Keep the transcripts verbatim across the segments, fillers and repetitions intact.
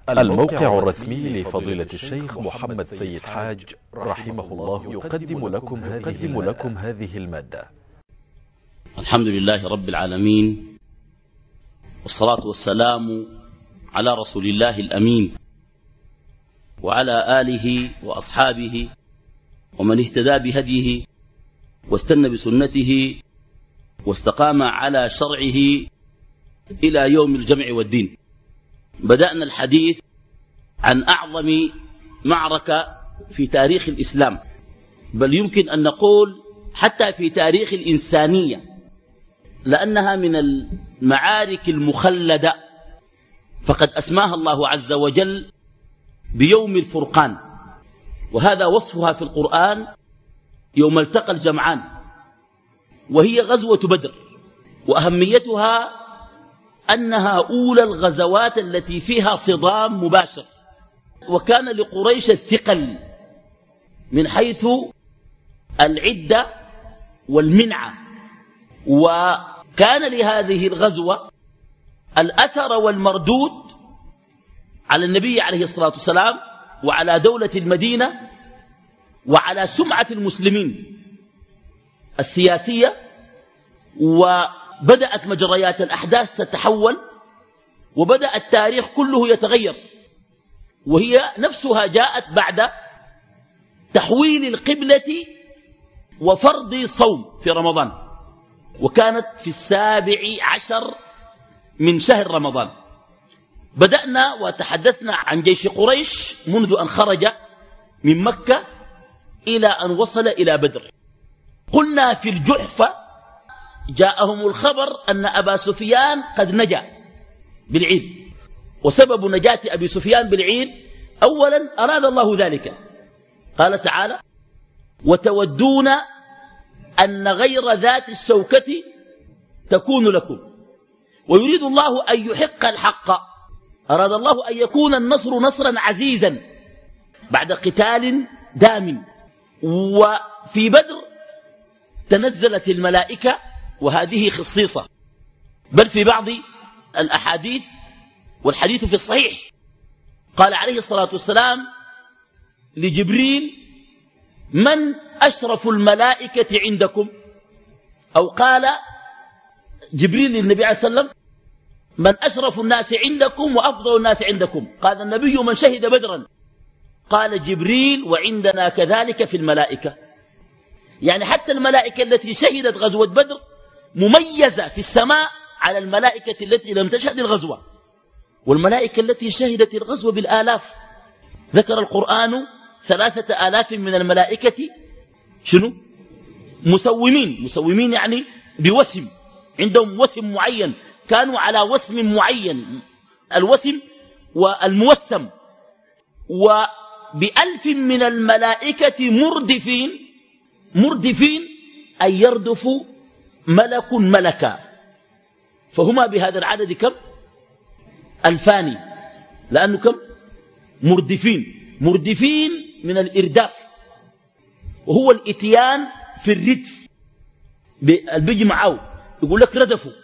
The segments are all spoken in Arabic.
الموقع الرسمي لفضيلة الشيخ محمد سيد حاج رحمه الله يقدم لكم هذه, لكم هذه المادة. الحمد لله رب العالمين، والصلاة والسلام على رسول الله الأمين وعلى آله وأصحابه ومن اهتدى بهديه واستنى بسنته واستقام على شرعه إلى يوم الجمع والدين. بدأنا الحديث عن أعظم معركة في تاريخ الإسلام، بل يمكن أن نقول حتى في تاريخ الإنسانية، لأنها من المعارك المخلدة، فقد أسماها الله عز وجل بيوم الفرقان، وهذا وصفها في القرآن يوم التقى الجمعان، وهي غزوة بدر. وأهميتها أنها أولى الغزوات التي فيها صدام مباشر، وكان لقريش الثقل من حيث العدة والمنعة، وكان لهذه الغزوة الأثر والمردود على النبي عليه الصلاة والسلام وعلى دولة المدينة وعلى سمعة المسلمين السياسية. وبدأت مجريات الأحداث تتحول، وبدأ التاريخ كله يتغير، وهي نفسها جاءت بعد تحويل القبلة وفرض صوم في رمضان، وكانت في السابع عشر من شهر رمضان. بدأنا وتحدثنا عن جيش قريش منذ أن خرج من مكة إلى أن وصل إلى بدر. قلنا في الجحفة جاءهم الخبر أن أبا سفيان قد نجا بالعير، وسبب نجاة أبي سفيان بالعير أولا أراد الله ذلك، قال تعالى: وتودون أن غير ذات الشوكة تكون لكم ويريد الله أن يحق الحق. أراد الله أن يكون النصر نصرا عزيزا بعد قتال دام. وفي بدر تنزلت الملائكة، وهذه خصيصة، بل في بعض الأحاديث والحديث في الصحيح قال عليه الصلاة والسلام لجبريل: من أشرف الملائكة عندكم؟ أو قال جبريل للنبي عليه الصلاة والسلام: من أشرف الناس عندكم وأفضل الناس عندكم؟ قال النبي: من شهد بدرا. قال جبريل: وعندنا كذلك في الملائكة. يعني حتى الملائكة التي شهدت غزوة بدر مميزة في السماء على الملائكة التي لم تشهد الغزوة، والملائكة التي شهدت الغزوة بالآلاف. ذكر القرآن ثلاثة آلاف من الملائكة شنو؟ مسومين. مسومين يعني بوسم، عندهم وسم معين، كانوا على وسم معين، الوسم والموسم. وبألف من الملائكة مردفين. مردفين أن يردفوا ملك ملكا، فهما بهذا العدد كم؟ ألفان، لأنه كم؟ مردفين. مردفين من الإرداف، وهو الإتيان في الردف، بيجي معه يقول لك ردفوا.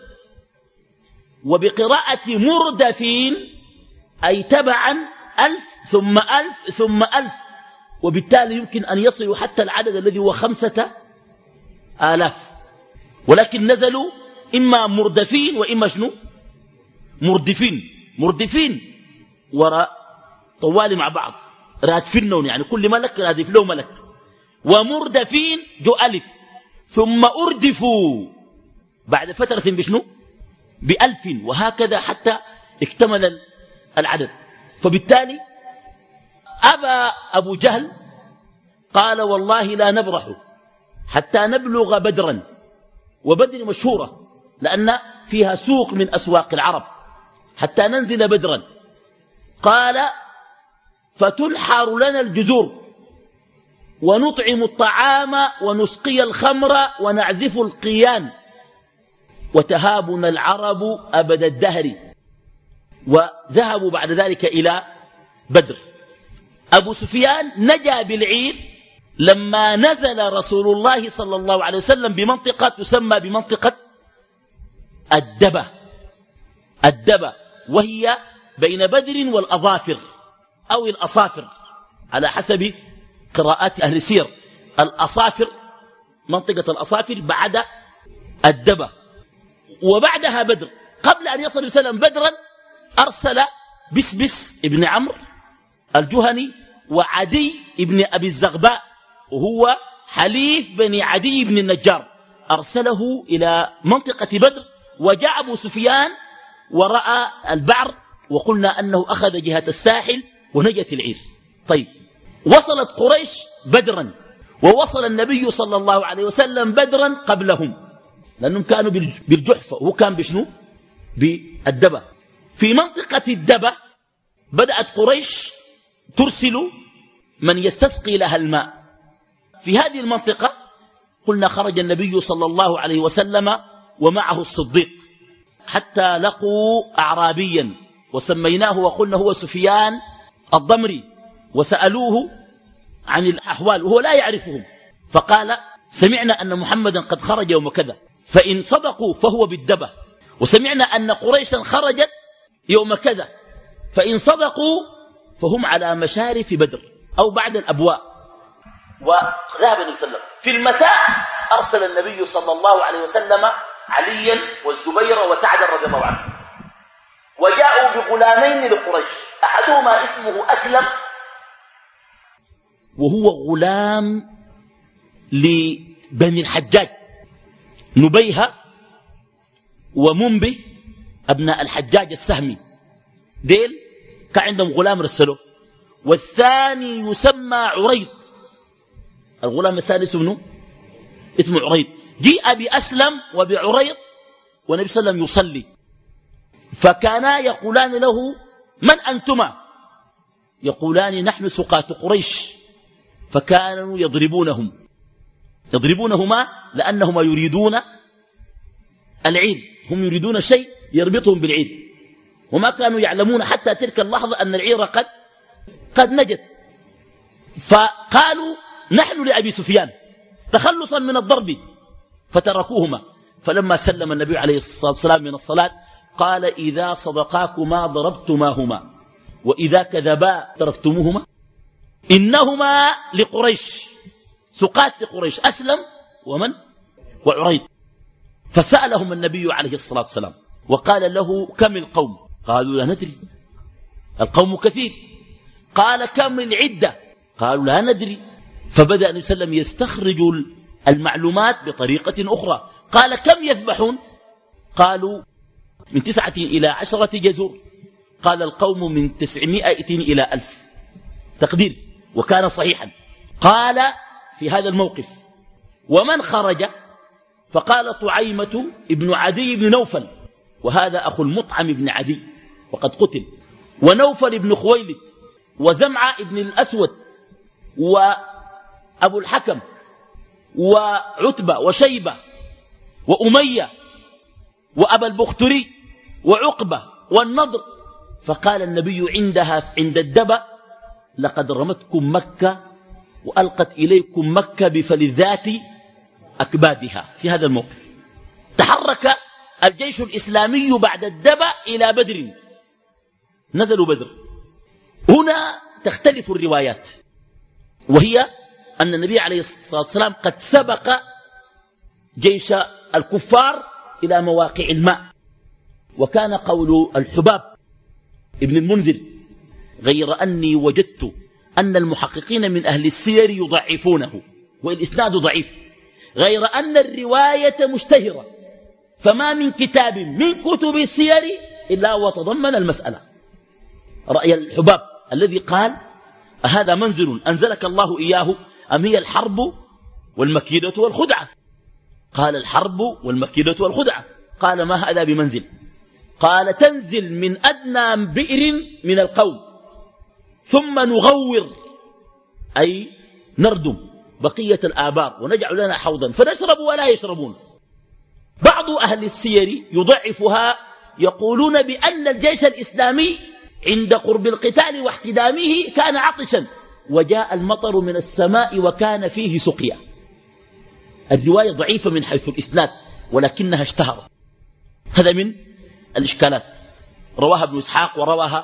وبقراءة مردفين أي تبعا ألف ثم ألف ثم ألف، وبالتالي يمكن أن يصلوا حتى العدد الذي هو خمسة آلاف، ولكن نزلوا إما مردفين وإما شنو؟ مردفين. مردفين وراء طوالي مع بعض، رادفنهم، يعني كل ملك رادف له ملك. ومردفين جو ألف، ثم أردفوا بعد فترة بشنو؟ بألف، وهكذا حتى اكتمل العدد. فبالتالي أبى أبو جهل، قال: والله لا نبرح حتى نبلغ بدرا. وبدر مشهورة لأن فيها سوق من أسواق العرب، حتى ننزل بدرا. قال: فتنحر لنا الجزور ونطعم الطعام ونسقي الخمر ونعزف القيان وتهابنا العرب أبد الدهر. وذهبوا بعد ذلك إلى بدر. أبو سفيان نجا بالعير لما نزل رسول الله صلى الله عليه وسلم بمنطقة تسمى بمنطقة الدبة. الدبة وهي بين بدر والأظافر أو الأصافر على حسب قراءات أهل السير. الأصافر منطقة الأصافر بعد الدبة، وبعدها بدر. قبل أن يصل وسلم بدرا أرسل بسبس ابن عمرو الجهني وعدي ابن أبي الزغباء وهو حليف بني عدي بن النجار، أرسله إلى منطقة بدر. وجاء أبو سفيان ورأى البعر، وقلنا أنه أخذ جهة الساحل ونجت العير. طيب، وصلت قريش بدرا، ووصل النبي صلى الله عليه وسلم بدرا قبلهم، لأنهم كانوا بالجحفة وهو كان بشنو؟ بالدبة. في منطقة الدبة بدأت قريش ترسل من يستسقي لها الماء. في هذه المنطقة قلنا خرج النبي صلى الله عليه وسلم ومعه الصديق، حتى لقوا أعرابيا وسميناه وقلنا هو سفيان الضمري، وسألوه عن الأحوال وهو لا يعرفهم، فقال سمعنا أن محمدا قد خرج يوم كذا، فإن صدقوا فهو بالدبة، وسمعنا أن قريشا خرجت يوم كذا، فإن صدقوا فهم على مشارف بدر أو بعد الأبواء. وذهب النبي صلى الله عليه وسلم في المساء، أرسل النبي صلى الله عليه وسلم عليا والزبير وسعدا رضي الله عنه، وجاءوا بغلامين لقريش، أحدهما اسمه أسلم وهو غلام لبني الحجاج، نبيهة ومنبه أبناء الحجاج السهمي، ديل كان عندهم غلام رسله. والثاني يسمى عريض، الغلام الثاني اسمه اسمه عريض. جيء بأسلم وبعريض والنبي صلى الله عليه وسلم يصلي، فكانا يقولان له من أنتما؟ يقولان نحن سقاة قريش، فكانوا يضربونهم يضربونهما لأنهما يريدون العير، هم يريدون شيء يربطهم بالعير، وما كانوا يعلمون حتى تلك اللحظة أن العير قد قد نجت. فقالوا نحن لأبي سفيان تخلصا من الضرب، فتركوهما. فلما سلم النبي عليه الصلاة والسلام من الصلاة قال إذا صدقاكما ضربتماهما وإذا كذبا تركتموهما، إنهما لقريش، سقات لقريش، أسلم ومن وعريض. فسألهم النبي عليه الصلاة والسلام وقال له كم القوم؟ قالوا لا ندري، القوم كثير. قال كم العدة؟ قالوا لا ندري. فبدأ النبي صلى الله عليه وسلم يستخرج المعلومات بطريقة أخرى. قال كم يذبحون؟ قالوا من تسعة إلى عشرة جزور. قال القوم من تسعمائة إلى ألف، تقدير، وكان صحيحا. قال في هذا الموقف ومن خرج؟ فقال طعيمة ابن عدي بن نوفل، وهذا أخو المطعم بن عدي وقد قتل، ونوفل بن خويلد، وزمعة ابن الأسود، وأبو الحكم، وعتبة، وشيبة، وأمية، وأبا البختري، وعقبة، والنضر. فقال النبي عندها عند الدبة لقد رمتكم مكة وألقت إليكم مكة بفلذات أكبادها. في هذا الموقف تحرك الجيش الإسلامي بعد الدبة إلى بدر، نزلوا بدر. هنا تختلف الروايات، وهي أن النبي عليه الصلاة والسلام قد سبق جيش الكفار إلى مواقع الماء. وكان قول الحباب ابن المنذر غير أني وجدت أن المحققين من أهل السير يضعفونه والإسناد ضعيف، غير أن الرواية مشتهرة، فما من كتاب من كتب السير إلا وتضمن المسألة. رأي الحباب الذي قال هذا منزل أنزلك الله إياه أم هي الحرب والمكيدة والخدعة؟ قال الحرب والمكيدة والخدعة. قال ما هذا بمنزل؟ قال تنزل من أدنى بئر من القوم ثم نغور، أي نردم بقية الآبار ونجعل لنا حوضا فنشرب ولا يشربون. بعض أهل السير يضعفها، يقولون بأن الجيش الإسلامي عند قرب القتال واحتدامه كان عطشا وجاء المطر من السماء وكان فيه سقيا. الرواية ضعيفة من حيث الإسناد ولكنها اشتهرت. هذا من الإشكالات. رواها ابن إسحاق ورواها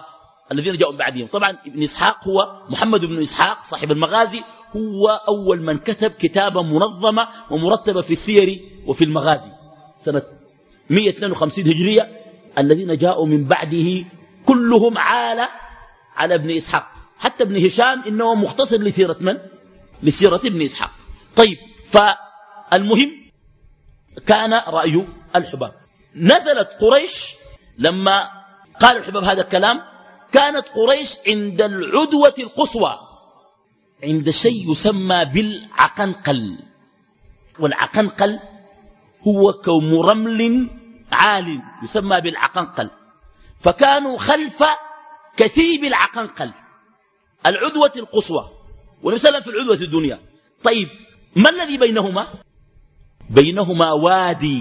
الذين جاءوا من بعدهم. طبعا ابن إسحاق هو محمد بن إسحاق صاحب المغازي، هو أول من كتب كتابا منظمة ومرتبة في السير وفي المغازي سنة مئة واثنين وخمسين هجرية. الذين جاءوا من بعده كلهم عال على ابن إسحاق، حتى ابن هشام إنه مختصر لسيرة من؟ لسيرة ابن إسحاق. طيب، فالمهم كان رأي الحباب. نزلت قريش لما قال الحباب هذا الكلام، كانت قريش عند العدوة القصوى، عند شيء يسمى بالعقنقل. والعقنقل هو كوم رمل عال يسمى بالعقنقل، فكانوا خلف كثيب العقنقل العدوة القصوى، والنبي صلى الله عليه وسلم في العدوة الدنيا. طيب، ما الذي بينهما؟ بينهما وادي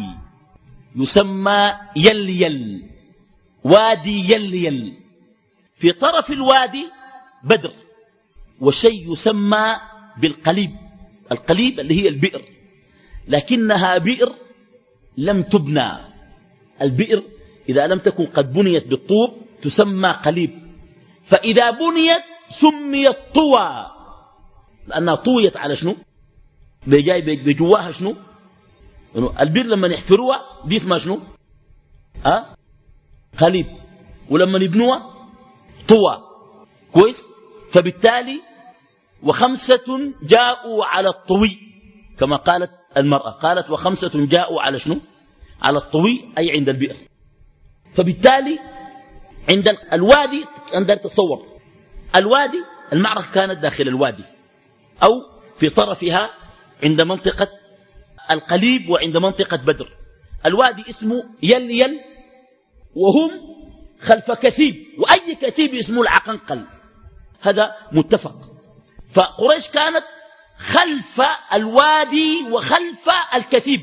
يسمى يليل، وادي يليل، في طرف الوادي بدر، وشيء يسمى بالقليب. القليب اللي هي البئر، لكنها بئر لم تبنى. البئر إذا لم تكن قد بنيت بالطوب تسمى قليب، فإذا بنيت سميت طوى، لأنها طويت على شنو؟ بجاي بجواها شنو؟ البئر لما يحفروها دي اسمها شنو؟ أه؟ قليب. ولما يبنوها طوى. كويس؟ فبالتالي وخمسة جاءوا على الطوي، كما قالت المرأة، قالت وخمسة جاءوا على شنو؟ على الطوي، أي عند البئر. فبالتالي عند الوادي، أنت تصور الوادي، المعركة كانت داخل الوادي أو في طرفها عند منطقة القليب وعند منطقة بدر. الوادي اسمه يليل، وهم خلف كثيب، وأي كثيب اسمه العقنقل، هذا متفق. فقريش كانت خلف الوادي وخلف الكثيب،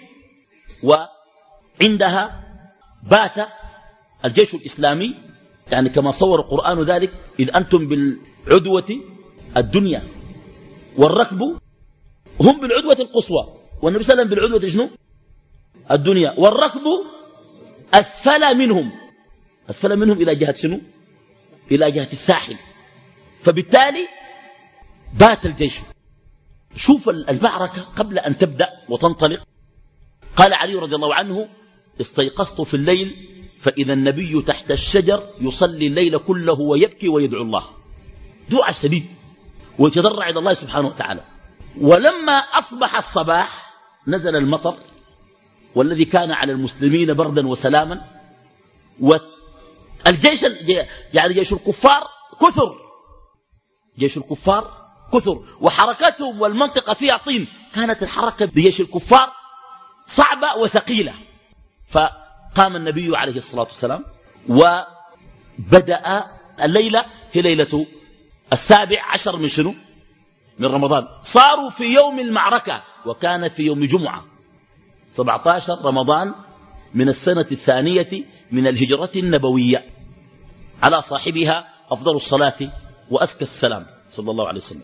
وعندها بات الجيش الإسلامي، يعني كما صور القرآن ذلك، إذ أنتم بالعدوة الدنيا والركب هم بالعدوة القصوى، والنبي صلى الله عليه وسلم بالعدوة شنو؟ الدنيا، والركب أسفل منهم، أسفل منهم إلى جهة شنو؟ إلى جهة الساحل. فبالتالي بات الجيش. شوف المعركة قبل أن تبدأ وتنطلق، قال علي رضي الله عنه: استيقظت في الليل فإذا النبي تحت الشجر يصلي الليل كله ويبكي ويدعو الله، دعاء شديد ويتضرع إلى الله سبحانه وتعالى. ولما أصبح الصباح نزل المطر، والذي كان على المسلمين بردا وسلاما، والجيش يعني جيش الكفار كثر، جيش الكفار كثر، وحركتهم والمنطقة فيها طين، كانت الحركة بجيش الكفار صعبة وثقيلة. فقام النبي عليه الصلاة والسلام وبدأ الليلة، هي ليلة السابع عشر من شنو؟ من رمضان. صاروا في يوم المعركة، وكان في يوم جمعة سبعة عشر رمضان من السنة الثانية من الهجرة النبوية، على صاحبها أفضل الصلاة وأزكى السلام صلى الله عليه وسلم.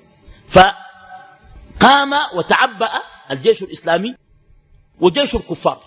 فقام وتعبأ الجيش الإسلامي وجيش الكفار،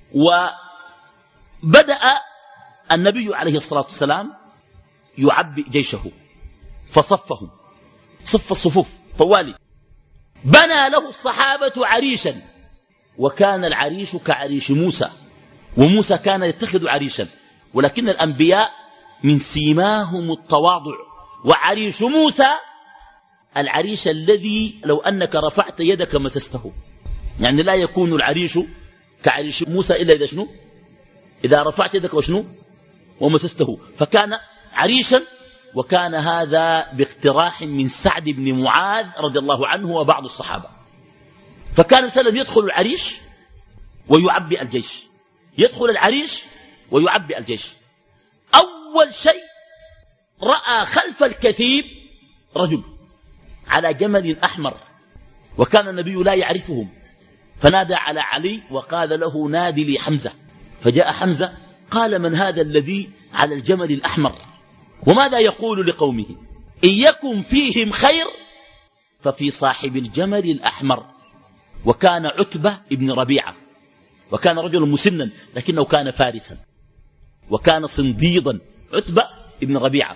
وبدأ النبي عليه الصلاة والسلام يعبئ جيشه، فصفهم صف الصفوف طوالي. بنى له الصحابة عريشا، وكان العريش كعريش موسى، وموسى كان يتخذ عريشا، ولكن الأنبياء من سيماهم التواضع. وعريش موسى العريش الذي لو أنك رفعت يدك مسسته، يعني لا يكون العريش كعريش موسى إلا إذا شنو؟ إذا رفعت يدك وشنو؟ ومسسته. فكان عريشا، وكان هذا باقتراح من سعد بن معاذ رضي الله عنه وبعض الصحابة. فكان سلم يدخل العريش ويعبئ الجيش، يدخل العريش ويعبئ الجيش. أول شيء رأى خلف الكثيب رجل على جمل أحمر، وكان النبي لا يعرفهم، فنادى على علي وقال له: نادي لي حمزة. فجاء حمزة قال: من هذا الذي على الجمل الأحمر؟ وماذا يقول لقومه؟ إن يكن فيهم خير ففي صاحب الجمل الأحمر. وكان عتبة ابن ربيعة، وكان رجلا مسنا لكنه كان فارسا، وكان صنديدا، عتبة ابن ربيعة.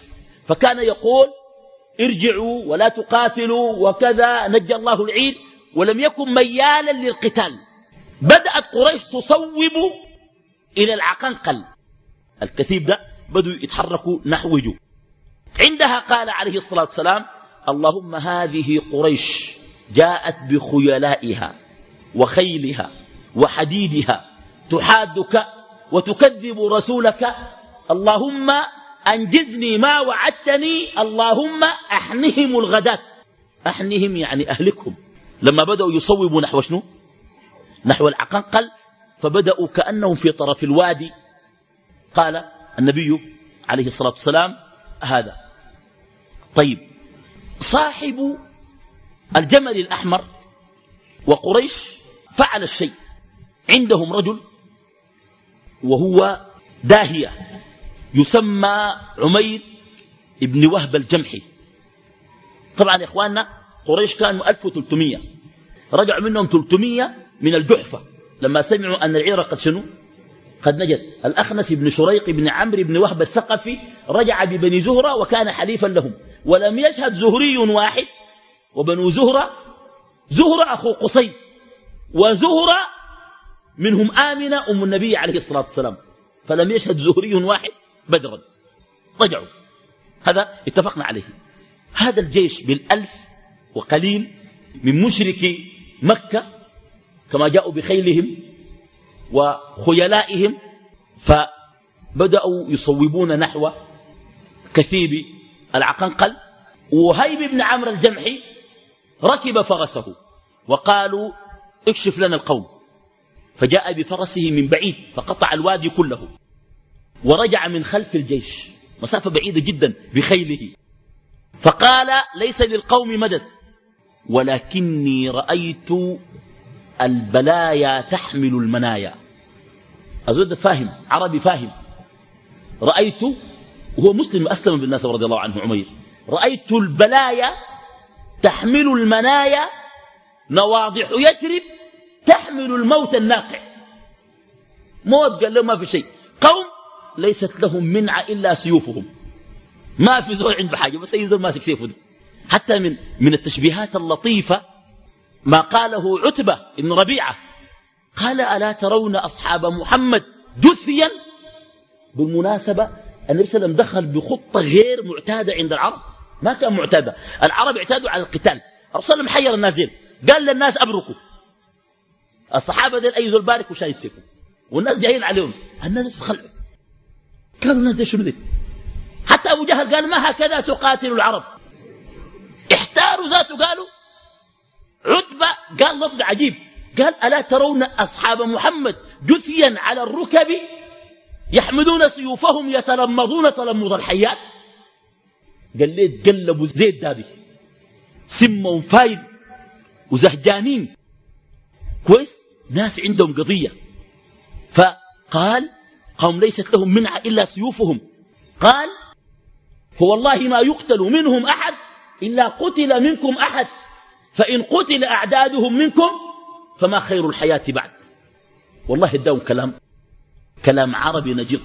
فكان يقول ارجعوا ولا تقاتلوا وكذا نجى الله العيد، ولم يكن ميالا للقتال. بدأت قريش تصوب إلى العقنقل، الكثيب ده بدوا يتحركوا نحوه. عندها قال عليه الصلاة والسلام اللهم هذه قريش جاءت بخيلائها وخيلها وحديدها تحادك وتكذب رسولك، اللهم أنجزني ما وعدتني، اللهم أحنهم الغداة. أحنهم يعني أهلكهم. لما بدأوا يصوبوا نحو شنو؟ نحو العقنقل، فبدأوا كأنهم في طرف الوادي. قال النبي عليه الصلاة والسلام هذا. طيب، صاحب الجمل الأحمر وقريش فعل الشيء. عندهم رجل وهو داهية يسمى عمير ابن وهب الجمحي. طبعا يا إخواننا قريش كانوا ألف وثلاثمائة، رجعوا منهم ثلاثمائة من الجحفة لما سمعوا أن العير قد شنو قد نجت. الأخنس بن شريق بن عمرو بن وهب الثقفي رجع ببني زهرة وكان حليفا لهم، ولم يشهد زهري واحد. وبنو زهرة، زهرة أخو قصي، وزهرة منهم آمنة أم النبي عليه الصلاة والسلام، فلم يشهد زهري واحد بدرا. رجعوا، هذا اتفقنا عليه. هذا الجيش بالألف وقليل من مشركي مكة كما جاءوا بخيلهم وخيلائهم، فبدأوا يصوبون نحو كثيب العقنقل. وهيب بن عمرو الجمحي ركب فرسه وقالوا اكشف لنا القوم، فجاء بفرسه من بعيد فقطع الوادي كله ورجع من خلف الجيش مسافة بعيدة جدا بخيله، فقال ليس للقوم مدد ولكني رأيت البلايا تحمل المنايا. أزود فاهم، عربي فاهم. رأيت، وهو مسلم أسلم بالناس رضي الله عنه عمير، رأيت البلايا تحمل المنايا، نواضح يثرب تحمل الموت الناقع. موت قال له ما في شيء. قوم ليست لهم منع إلا سيوفهم، ما في زول عنده حاجة بس يزول ماسك سيفه. حتى من من التشبيهات اللطيفة ما قاله عتبة ابن ربيعة، قال ألا ترون أصحاب محمد جثيا. بالمناسبة النبي صلى الله عليه وسلم دخل بخطة غير معتادة عند العرب، ما كان معتادة. العرب اعتادوا على القتال. الرسول صلى الله عليه وسلم حير الناس دين، قال للناس أبركوا. الصحابة دين أي زول بارك وشاي سيفه، والناس جايين عليهم، الناس بتخلعوا. قالوا الناس دي شنو دي؟ حتى أبو جهل قال ما هكذا تقاتل العرب. احتاروا ذاته، قالوا عتبة قال لفظ عجيب، قال ألا ترون أصحاب محمد جثيا على الركب يحملون سيوفهم يتلمضون تلمض الحيات. قال ليه تقلبوا زي الدابي، سمهم فايد وزهجانين كويس، ناس عندهم قضية. فقال قوم ليست لهم منع إلا سيوفهم. قال فوالله ما يقتل منهم أحد إلا قتل منكم أحد، فإن قتل أعدادهم منكم فما خير الحياة بعد. والله اداهم كلام كلام عربي نجيب.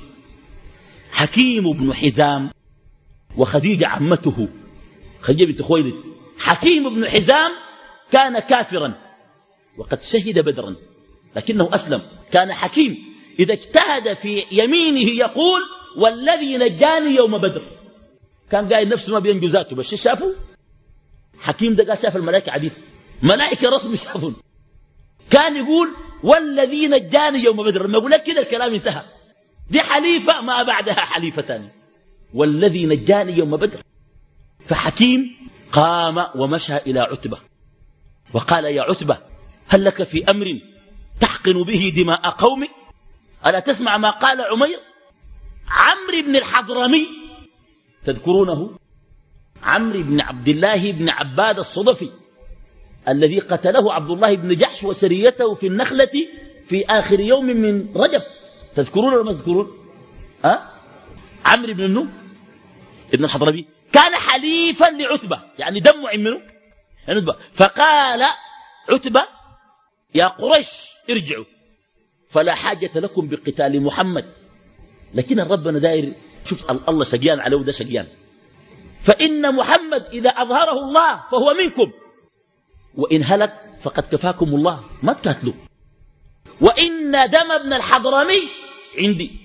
حكيم بن حزام وخديجة عمته خديجة بنت خويلد. حكيم بن حزام كان كافرا وقد شهد بدرا لكنه أسلم. كان حكيم إذا اجتهد في يمينه يقول والذي نجاني يوم بدر. كان قايل نفسه ما بينجو ذاته، بس شافوا حكيم ده قال شاف الملائكة عديد، ملائكة رسمي شافون. كان يقول والذي نجاني يوم بدر، لما يقول لك كده الكلام انتهى. دي حليفة ما بعدها حليفة تاني، والذي نجاني يوم بدر. فحكيم قام ومشى إلى عتبة وقال يا عتبة هل لك في أمر تحقن به دماء قومك؟ ألا تسمع ما قال عمير؟ عمرو بن الحضرمي تذكرونه؟ عمرو بن عبد الله بن عباد الصدفي الذي قتله عبد الله بن جحش وسريته في النخلة في آخر يوم من رجب. تذكرون ولا ما تذكرون؟ أه؟ عمرو بن منو؟ ابن الحضرمي كان حليفا لعتبة، يعني دمه عن منه يعني عتبة. فقال عتبة يا قريش ارجعوا فلا حاجة لكم بقتال محمد. لكن ربنا داير، شوف الله شقيان على وده شقيان. فإن محمد إذا أظهره الله فهو منكم، وإن هلك فقد كفاكم الله، ما تكاتلوا. وإن دم ابن الحضرمي عندي،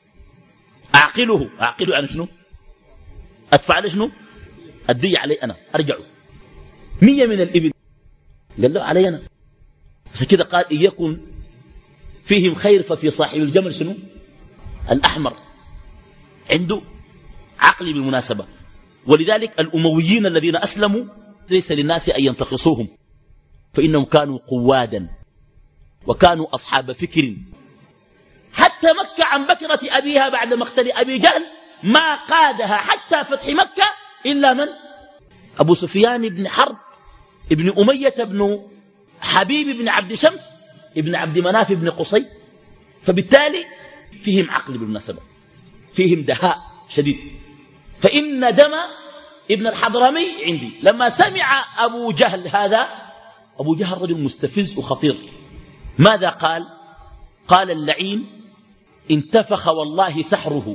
أعقله. أعقله يعني شنو؟ أدفع له شنو؟ أدي علي أنا، أرجعه مية من الإبل. قال له علي أنا. بس كده قال إن يكن فيهم خير ففي صاحب الجمل شنو؟ الأحمر. عنده عقل بالمناسبة. ولذلك الأمويين الذين أسلموا ليس للناس أن ينتقصوهم، فإنهم كانوا قوادا وكانوا أصحاب فكر. حتى مكة عن بكرة أبيها بعد مقتل أبي جهل ما قادها حتى فتح مكة إلا من؟ أبو سفيان بن حرب ابن أمية بن حبيب بن عبد شمس ابن عبد مناف بن قصي. فبالتالي فيهم عقل بالمناسبة، فيهم دهاء شديد. فإن دم ابن الحضرمي عندي. لما سمع أبو جهل هذا، أبو جهل رجل مستفز وخطير، ماذا قال؟ قال اللعين انتفخ والله سحره،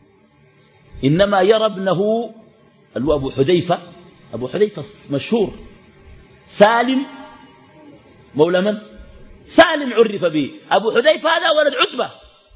إنما يرى ابنه أبو حذيفة. أبو حذيفة مشهور، سالم مولى من؟ سالم عرف به. أبو حذيفة هذا ولد عتبة.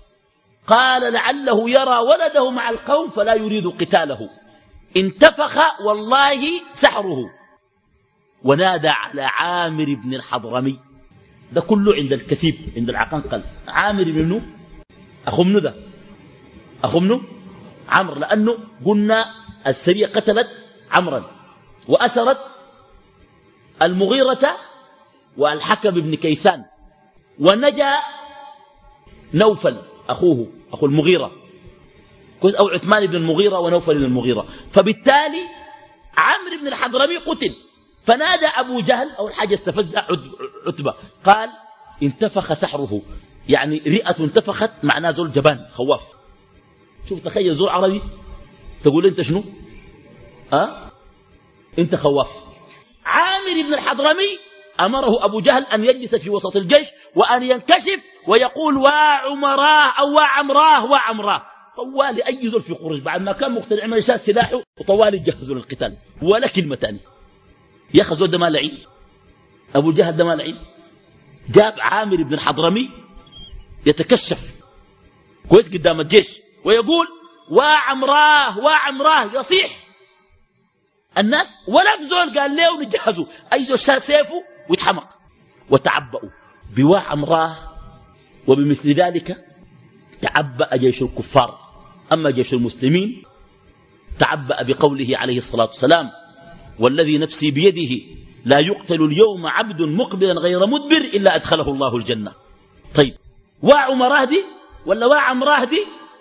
قال لعله يرى ولده مع القوم فلا يريد قتاله. انتفخ والله سحره. ونادى على عامر بن الحضرمي. ده كله عند الكثيب، عند العقنقل. عامر بن منه أخو منه، ذا أخو منه عمرو، لأنه قلنا السرية قتلت عمرا وأسرت المغيرة والحكم بن كيسان، ونجا نوفل أخوه أخو المغيرة، أو عثمان بن المغيرة ونوفل بن المغيرة. فبالتالي عمرو بن الحضرمي قتل. فنادى أبو جهل، أو الحاجة استفز عتبة، قال انتفخ سحره، يعني رئة انتفخت معناه زول جبان خواف. شوف تخيل زول عربي تقول انت شنو؟ أه؟ انت خواف. عامر بن الحضرمي أمره أبو جهل أن يجلس في وسط الجيش وأن ينكشف ويقول وعمراه أو وعمراه وعمراه. طوالي أي زول في قريش بعد ما كان مقتنع عمل شاد سلاحه، وطوالي جهزوا للقتال ولا كلمة تانية. يا أخي زول ده ما لعين، أبو جهل ده ما لعين. جاب عامر بن الحضرمي يتكشف كويس قدام الجيش ويقول وعمراه وعمراه، يصيح الناس ولا في زول قال له نجهزوا. أي زول شال سيفه ويتحمق. وتعبأوا بوا عمراه، وبمثل ذلك تعبأ جيش الكفار. أما جيش المسلمين تعبأ بقوله عليه الصلاة والسلام والذي نفسي بيده لا يقتل اليوم عبد مقبلا غير مدبر إلا أدخله الله الجنة. طيب وعمراه دي ولا وعمراه دي؟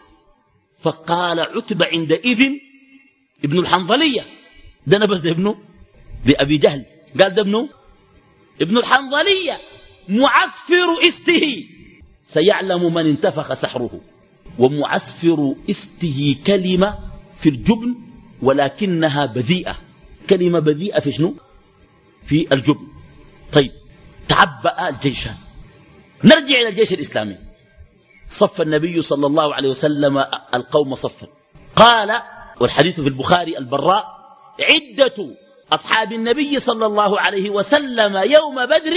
فقال عتبة عندئذ ابن الحنظلية، ده نبس ده ابنه لأبي جهل، قال ده ابنه ابن الحنظلية معسفر استه سيعلم من انتفخ سحره. ومعسفر استه كلمة في الجبن ولكنها بذيئة، كلمة بذيئة في شنو؟ في الجبن. طيب تعبأ الجيشان. نرجع إلى الجيش الإسلامي. صف النبي صلى الله عليه وسلم القوم صفا. قال، والحديث في البخاري، البراء عدة أصحاب النبي صلى الله عليه وسلم يوم بدر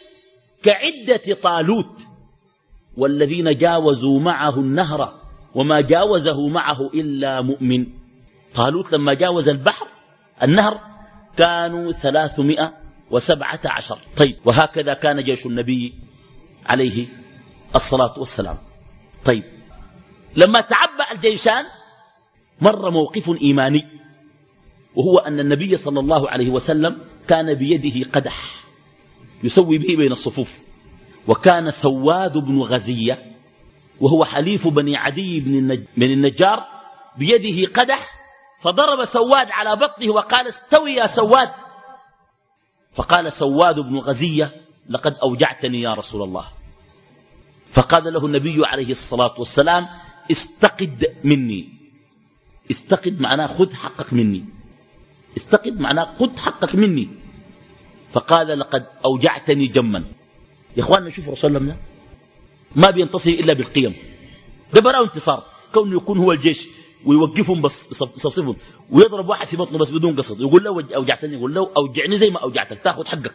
كعدة طالوت، والذين جاوزوا معه النهر وما جاوزه معه إلا مؤمن. طالوت لما جاوز البحر النهر كانوا ثلاثمائة وسبعة عشر. طيب وهكذا كان جيش النبي عليه الصلاة والسلام. طيب لما تعبأ الجيشان مر موقف إيماني، وهو أن النبي صلى الله عليه وسلم كان بيده قدح يسوي به بين الصفوف، وكان سواد بن غزية وهو حليف بني عدي بن النجار بيده قدح، فضرب سواد على بطنه وقال استوي يا سواد. فقال سواد بن غزية لقد أوجعتني يا رسول الله. فقال له النبي عليه الصلاة والسلام استقد مني. استقد معناه خذ حقك مني، استقد معناه خذ حقك مني. فقال لقد أوجعتني جما. يا إخواننا شوفوا رسول الله ما بينتصر إلا بالقيم. ده براء انتصار، كونه يكون هو الجيش ويوقفهم بس يصفصفهم ويضرب واحد في بطنه بس بدون قصد، يقول له أوجعتني، يقول له أوجعني زي ما أوجعتك تأخذ حقك.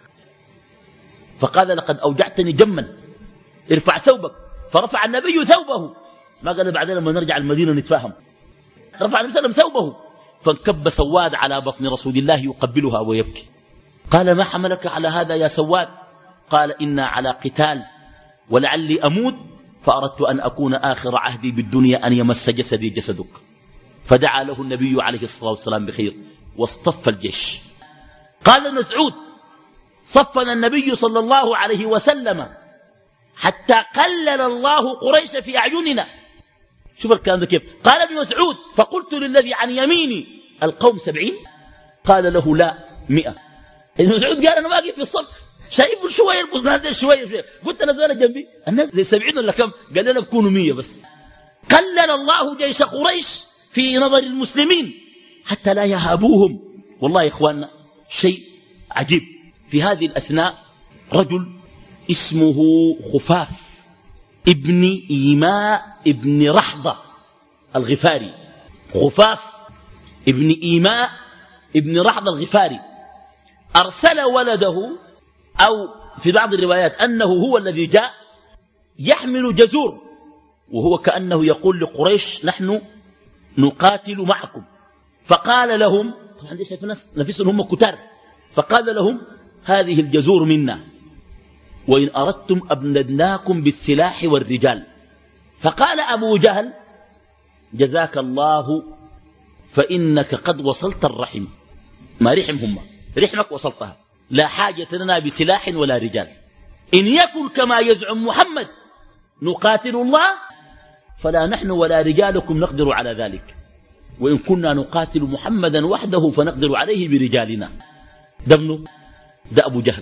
فقال لقد أوجعتني جما ارفع ثوبك، فرفع النبي ثوبه، ما قال بعدين لما نرجع المدينة نتفاهم، رفع النبي صلى الله عليه وسلم ثوبه فانكب سواد على بطن رسول الله يقبلها ويبكي. قال ما حملك على هذا يا سواد؟ قال إنا على قتال ولعلي أموت فأردت أن أكون آخر عهدي بالدنيا أن يمس جسدي جسدك. فدعا له النبي عليه الصلاة والسلام بخير واصطف الجيش. قال مسعود صفنا النبي صلى الله عليه وسلم حتى قلل الله قريش في أعيننا. شوف الكلام ده كيف. قال ابن مسعود فقلت للذي عن يميني القوم سبعين؟ قال له لا مئة. ابن مسعود قال أنا واقف في الصف شايف شوية يرقص نازل شوية شوية، قلت أنا زال جنبي الناس زي سبعين ولا كم؟ قال لنا بكونوا مية بس. قلل الله جيش قريش في نظر المسلمين حتى لا يهابوهم. والله يا إخواننا شيء عجيب. في هذه الأثناء رجل اسمه خفاف ابن إيماء ابن رحضة الغفاري، خفاف ابن إيماء ابن رحضة الغفاري أرسل ولده، أو في بعض الروايات أنه هو الذي جاء يحمل جزور، وهو كأنه يقول لقريش نحن نقاتل معكم. فقال لهم طبعا دي شايف الناس نفسهم هم كتار، فقال لهم هذه الجزور منا وإن أردتم أبندناكم بالسلاح والرجال. فقال أبو جهل جزاك الله فإنك قد وصلت الرحم. ما رحم هم رحمك وصلتها، لا حاجة لنا بسلاح ولا رجال. إن يكن كما يزعم محمد نقاتل الله فلا نحن ولا رجالكم نقدر على ذلك، وإن كنا نقاتل محمدا وحده فنقدر عليه برجالنا. دمنه ده أبو جهل.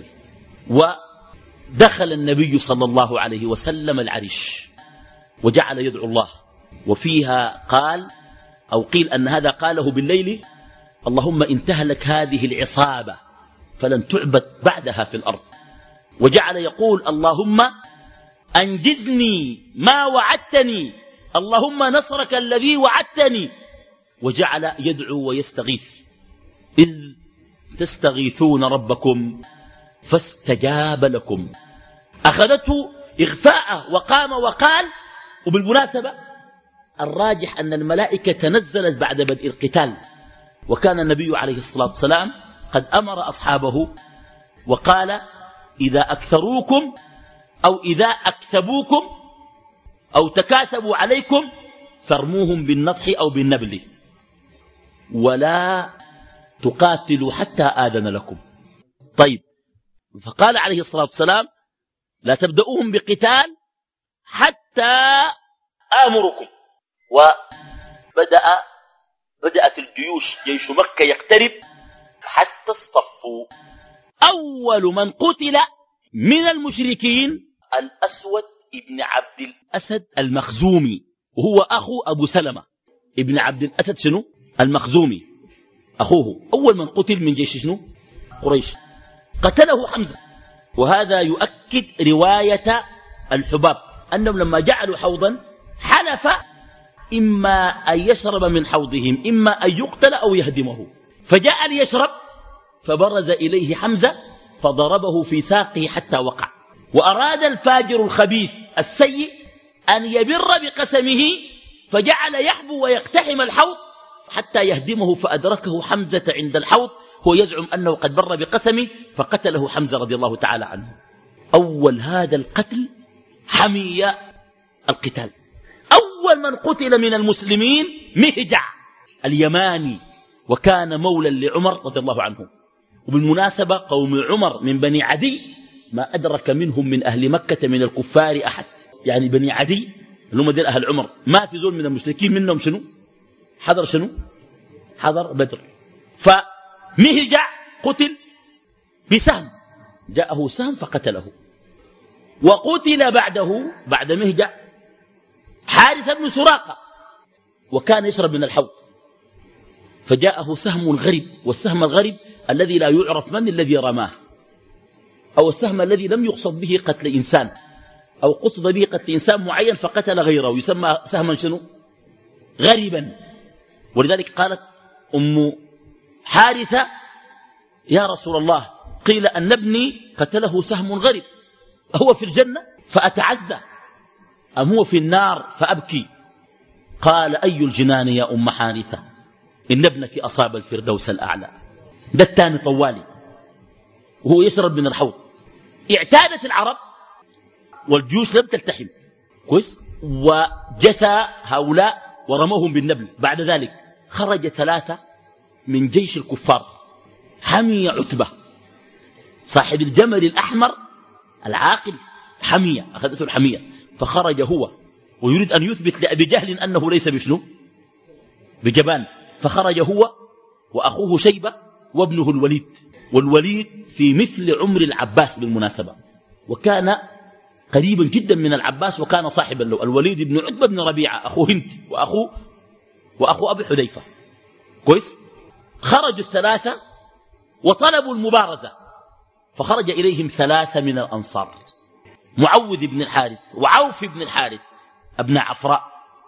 ودخل النبي صلى الله عليه وسلم العريش وجعل يدعو الله، وفيها قال أو قيل أن هذا قاله بالليل اللهم إن تهلك هذه العصابة فلن تعبد بعدها في الأرض. وجعل يقول اللهم أنجزني ما وعدتني، اللهم نصرك الذي وعدتني. وجعل يدعو ويستغيث إذ تستغيثون ربكم فاستجاب لكم. أخذته إغفاء وقام وقال. وبالمناسبة الراجح أن الملائكة تنزلت بعد بدء القتال، وكان النبي عليه الصلاة والسلام قد أمر أصحابه وقال إذا أكثروكم أو إذا أكثبوكم أو تكاثبوا عليكم فارموهم بالنطح أو بالنبل ولا تقاتلوا حتى آذن لكم. طيب، فقال عليه الصلاة والسلام لا تبدأوهم بقتال حتى آمركم. وبدأ بدأت الجيوش جيش مكة يقترب حتى اصطفوا. أول من قتل من المشركين الأسود ابن عبد الأسد المخزومي، وهو أخو أبو سلمة ابن عبد الأسد شنو المخزومي أخوه. أول من قتل من جيش شنو قريش قتله حمزة. وهذا يؤكد رواية الحباب أنهم لما جعلوا حوضا حلف إما أن يشرب من حوضهم إما أن يقتل أو يهدمه، فجاء ليشرب فبرز إليه حمزة فضربه في ساقه حتى وقع. وأراد الفاجر الخبيث السيء أن يبر بقسمه فجعل يحبو ويقتحم الحوض حتى يهدمه، فأدركه حمزة عند الحوض هو يزعم أنه قد بر بقسمه فقتله حمزة رضي الله تعالى عنه. أول هذا القتل حمي القتال. أول من قتل من المسلمين مهجع اليماني، وكان مولا لعمر رضي الله عنه. وبالمناسبة قوم عمر من بني عدي ما أدرك منهم من أهل مكة من الكفار أحد، يعني بني عدي اللي هم دين أهل عمر ما في زول من المشركين منهم شنو حضر شنو حضر بدر. فمهجع قتل بسهم، جاءه سهم فقتله. وقتل بعده بعد مهجع حارث بن سراقة، وكان يشرب من الحوض، فجاءه سهم الغرب، والسهم الغرب الذي لا يعرف من الذي رماه، أو السهم الذي لم يقصد به قتل إنسان، أو قصد به قتل إنسان معين فقتل غيره، يسمى سهما شنو غربا. ولذلك قالت أم حارثة يا رسول الله قيل أن ابني قتله سهم غريب هو في الجنة فأتعزى أم هو في النار فأبكي؟ قال أي الجنان يا أم حارثة إن ابنك أصاب الفردوس الأعلى. ده الثاني طوالي وهو يشرب من الحوض. اعتادت العرب والجيوش لم تلتحم كويس وجثى هؤلاء ورموهم بالنبل. بعد ذلك خرج ثلاثة من جيش الكفار حمي عتبة صاحب الجمل الأحمر العاقل حمية أخذته الحمية فخرج هو ويريد أن يثبت لأبي جهل أنه ليس بشنو بجبان. فخرج هو وأخوه شيبة وابنه الوليد والوليد في مثل عمر العباس بالمناسبة وكان قريبا جدا من العباس وكان صاحبا له. الوليد بن عتبة بن ربيعة أخو هند وأخو, وأخو أبي حذيفة كويس. خرجوا الثلاثة وطلبوا المبارزة فخرج إليهم ثلاثة من الأنصار معوذ بن الحارث وعوف بن الحارث ابن عفراء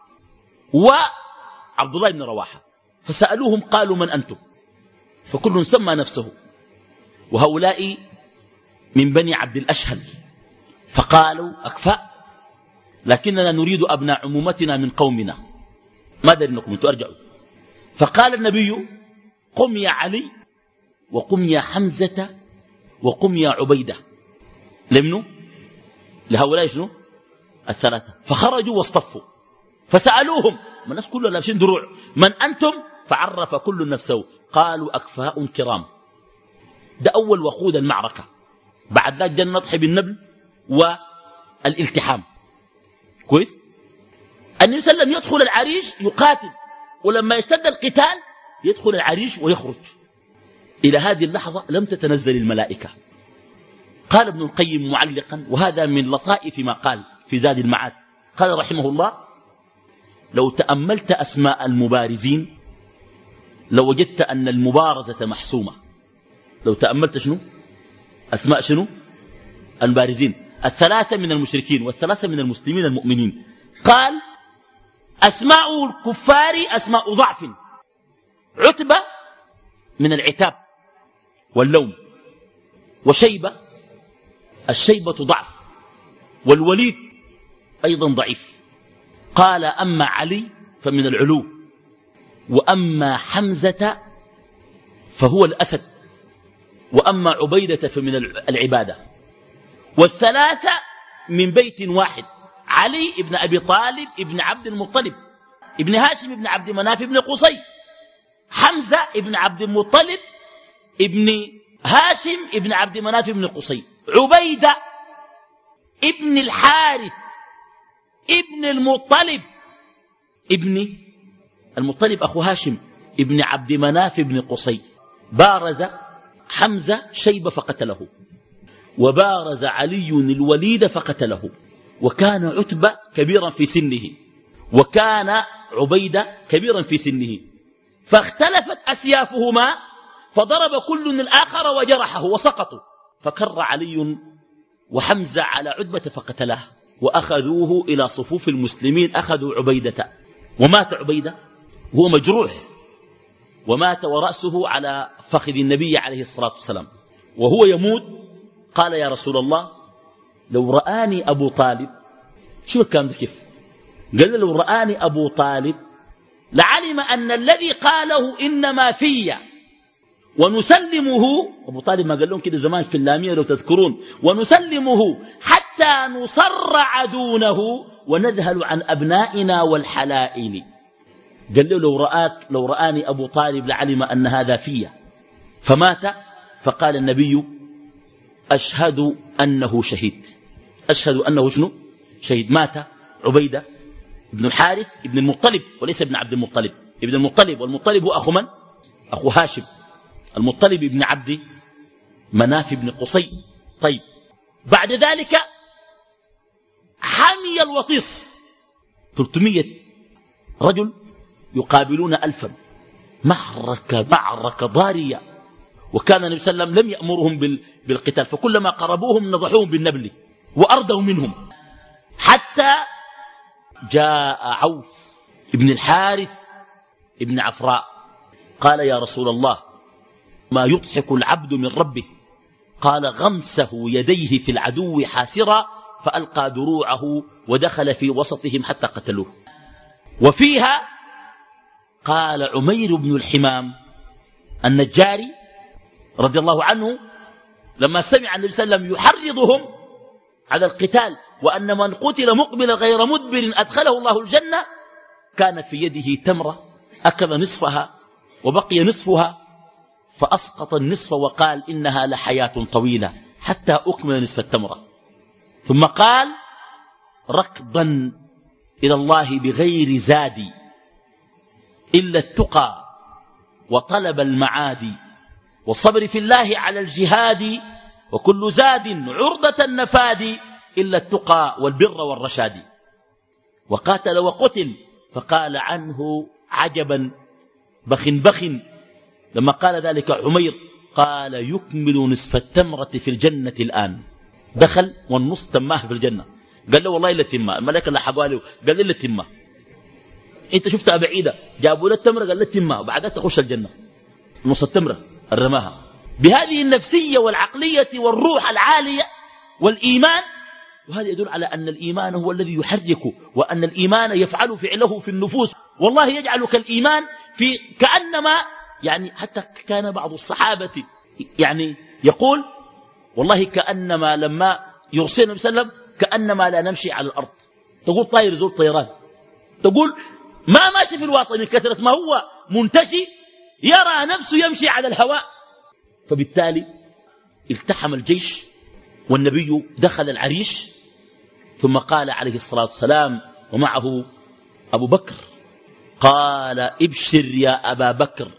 وعبد الله بن رواحة فسألوهم قالوا من أنتم فكل سمى نفسه وهؤلاء من بني عبد الأشهل فقالوا أكفاء لكننا نريد أبناء عمومتنا من قومنا ما درنكم أنتم أرجعوا. فقال النبي قم يا علي وقم يا حمزة وقم يا عبيدة لمنوا لهؤلاء شنو الثلاثة. فخرجوا واصطفوا فسألوهم ما الناس كلها لابسين دروع من أنتم فعرف كل نفسه قالوا أكفاء كرام. ده أول وقود المعركة. بعد ذلك جاء النضح بالنبل والالتحام كويس. النبي صلى الله عليه وسلم يدخل العريش يقاتل ولما يشتد القتال يدخل العريش ويخرج. إلى هذه اللحظة لم تتنزل الملائكة. قال ابن القيم معلقا وهذا من لطائف ما قال في زاد المعاد قال رحمه الله لو تأملت أسماء المبارزين لوجدت أن المبارزة محسومة. لو تأملت شنو أسماء شنو المبارزين الثلاثة من المشركين والثلاثة من المسلمين المؤمنين قال أسماء الكفار أسماء ضعف. عتبة من العتاب واللوم وشيبة الشيبة ضعف والوليد أيضا ضعيف. قال أما علي فمن العلو وأما حمزة فهو الأسد وأما عبيدة فمن العبادة. والثلاثة من بيت واحد علي ابن أبي طالب ابن عبد المطلب ابن هاشم ابن عبد مناف ابن قصي حمزة ابن عبد المطلب ابن هاشم ابن عبد مناف ابن قصي عبيدة ابن الحارث ابن المطلب ابن المطلب أخو هاشم ابن عبد مناف ابن قصي. بارز حمزة شيبة فقتله وبارز علي الوليد فقتله وكان عتبة كبيرا في سنه وكان عبيدة كبيرا في سنه فاختلفت أسيافهما فضرب كل الآخر وجرحه وسقطوا فكر علي وحمزة على عتبة فقتله وأخذوه إلى صفوف المسلمين. أخذوا عبيدة ومات عبيدة وهو مجروح ومات ورأسه على فخذ النبي عليه الصلاة والسلام وهو يموت قال يا رسول الله لو رآني أبو طالب شو الكلام ده كيف قال لو رآني أبو طالب لعلم أن الذي قاله إنما في ونسلمه. أبو طالب ما قال لهم كده زمان في اللامية لو تذكرون ونسلمه حتى نصرع دونه ونذهل عن أبنائنا والحلائل. قال له لو رآك لو رآني أبو طالب لعلم أن هذا في فمات. فقال النبي أشهد أنه شهيد أشهد أنه شنو شهيد. مات عبيدة ابن الحارث ابن المطلب وليس ابن عبد المطلب ابن المطلب والمطلب هو أخو من أخو هاشم المطلب ابن عبد مناف ابن قصي. طيب بعد ذلك حمي الوطيس ثلاثمائة رجل يقابلون ألفا معركة معركة ضارية وكان النبي صلى الله عليه وسلم لم يأمرهم بالقتال فكلما قربوهم نضحوهم بالنبل وأردوا منهم حتى جاء عوف ابن الحارث ابن عفراء قال يا رسول الله ما يضحك العبد من ربه؟ قال غمسه يديه في العدو حاسرا فألقى دروعه ودخل في وسطهم حتى قتلوه. وفيها قال عمير بن الحمام النجاري رضي الله عنه لما سمع النبي صلى الله عليه وسلم يحرضهم على القتال وأن من قتل مقبلا غير مدبر أدخله الله الجنة، كان في يده تمرة أكل نصفها وبقي نصفها فأسقط النصف وقال إنها لحياة طويلة حتى أكمل نصف التمرة، ثم قال ركضا إلى الله بغير زاد إلا التقى وطلب المعادي والصبر في الله على الجهاد وكل زاد عرضة النفاد إلا التقى والبر والرشاد. وقاتل وقتل فقال عنه عجبا بخ بخ لما قال ذلك عمير قال يكمل نصف التمرة في الجنة الآن. دخل والنص تماه في الجنة. قال له والله إلا تماه. الملائكة اللي حقوا له قال له إلا تماه. انت شفتها بعيدة جابوا له التمرة قال له تماه وبعدها تخش الجنة نص التمرة الرماها. بهذه النفسية والعقلية والروح العالية والإيمان. وهذا يدل على أن الإيمان هو الذي يحرك وأن الإيمان يفعل فعله في النفوس. والله يجعلك الإيمان في كأنما يعني حتى كان بعض الصحابة يعني يقول والله كأنما لما يرسل النبي صلى الله عليه وسلم كأنما لا نمشي على الأرض. تقول طائر زور طيران. تقول ما ماشي في الواطن من كثرة ما هو منتشي يرى نفسه يمشي على الهواء. فبالتالي التحم الجيش والنبي دخل العريش ثم قال عليه الصلاة والسلام ومعه أبو بكر قال ابشر يا أبا بكر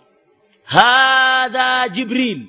هذا جبريل